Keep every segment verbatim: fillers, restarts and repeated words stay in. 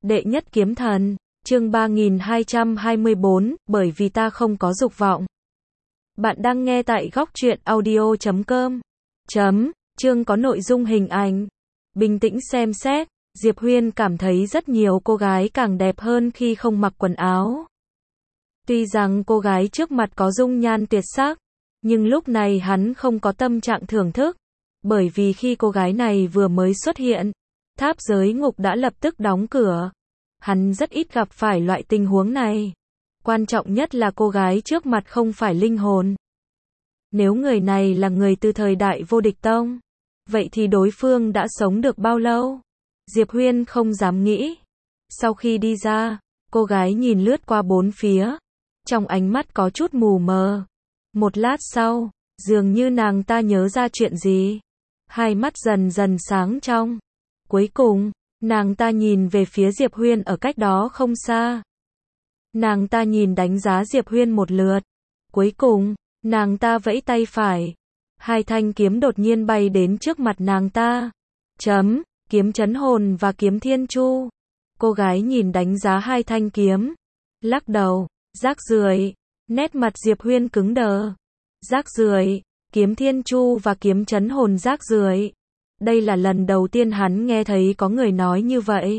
Đệ nhất kiếm thần, chương ba nghìn hai trăm hai mươi bốn, bởi vì ta không có dục vọng. Bạn đang nghe tại góc truyện audio chấm com. Chấm, chương có nội dung hình ảnh. Bình tĩnh xem xét, Diệp Huyên cảm thấy rất nhiều cô gái càng đẹp hơn khi không mặc quần áo. Tuy rằng cô gái trước mặt có dung nhan tuyệt sắc, nhưng lúc này hắn không có tâm trạng thưởng thức, bởi vì khi cô gái này vừa mới xuất hiện, tháp giới ngục đã lập tức đóng cửa. Hắn rất ít gặp phải loại tình huống này. Quan trọng nhất là cô gái trước mặt không phải linh hồn. Nếu người này là người từ thời đại vô địch tông, vậy thì đối phương đã sống được bao lâu? Diệp Huyên không dám nghĩ. Sau khi đi ra, cô gái nhìn lướt qua bốn phía, trong ánh mắt có chút mù mờ. Một lát sau, dường như nàng ta nhớ ra chuyện gì. Hai mắt dần dần sáng trong. Cuối cùng, nàng ta nhìn về phía Diệp Huyên ở cách đó không xa. Nàng ta nhìn đánh giá Diệp Huyên một lượt. Cuối cùng, nàng ta vẫy tay phải. Hai thanh kiếm đột nhiên bay đến trước mặt nàng ta. Chấm, kiếm chấn hồn và kiếm thiên chu. Cô gái nhìn đánh giá hai thanh kiếm. Lắc đầu, rác rưởi. Nét mặt Diệp Huyên cứng đờ. Rác rưởi, kiếm thiên chu và kiếm chấn hồn rác rưởi. Đây là lần đầu tiên hắn nghe thấy có người nói như vậy.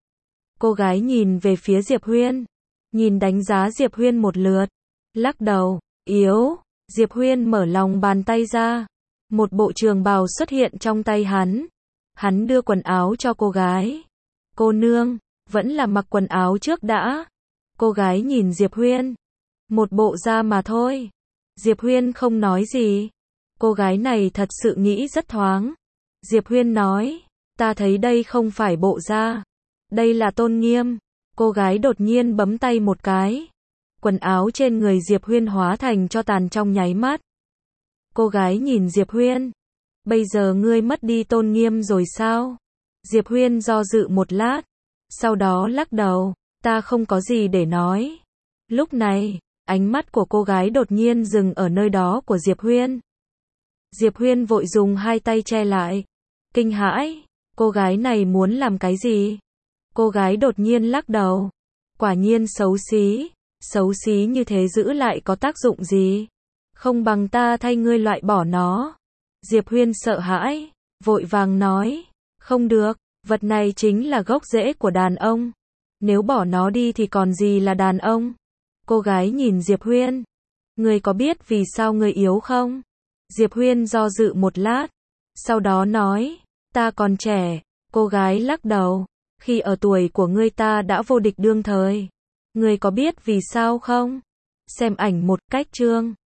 Cô gái nhìn về phía Diệp Huyên, nhìn đánh giá Diệp Huyên một lượt, lắc đầu, yếu. Diệp Huyên mở lòng bàn tay ra, một bộ trường bào xuất hiện trong tay hắn. Hắn đưa quần áo cho cô gái. Cô nương, vẫn là mặc quần áo trước đã. Cô gái nhìn Diệp Huyên, một bộ da mà thôi. Diệp Huyên không nói gì. Cô gái này thật sự nghĩ rất thoáng. Diệp Huyên nói, ta thấy đây không phải bộ da, đây là tôn nghiêm. Cô gái đột nhiên bấm tay một cái. Quần áo trên người Diệp Huyên hóa thành tro tàn trong nháy mắt. Cô gái nhìn Diệp Huyên, bây giờ ngươi mất đi tôn nghiêm rồi sao? Diệp Huyên do dự một lát, sau đó lắc đầu, ta không có gì để nói. Lúc này, ánh mắt của cô gái đột nhiên dừng ở nơi đó của Diệp Huyên. Diệp Huyên vội dùng hai tay che lại. Kinh hãi, cô gái này muốn làm cái gì? Cô gái đột nhiên lắc đầu. Quả nhiên xấu xí, xấu xí như thế giữ lại có tác dụng gì? Không bằng ta thay ngươi loại bỏ nó. Diệp Huyên sợ hãi, vội vàng nói, không được, vật này chính là gốc rễ của đàn ông. Nếu bỏ nó đi thì còn gì là đàn ông? Cô gái nhìn Diệp Huyên. Ngươi có biết vì sao ngươi yếu không? Diệp Huyên do dự một lát, sau đó nói, ta còn trẻ. Cô gái lắc đầu, khi ở tuổi của ngươi ta đã vô địch đương thời. Ngươi có biết vì sao không? Xem ảnh một cách chương.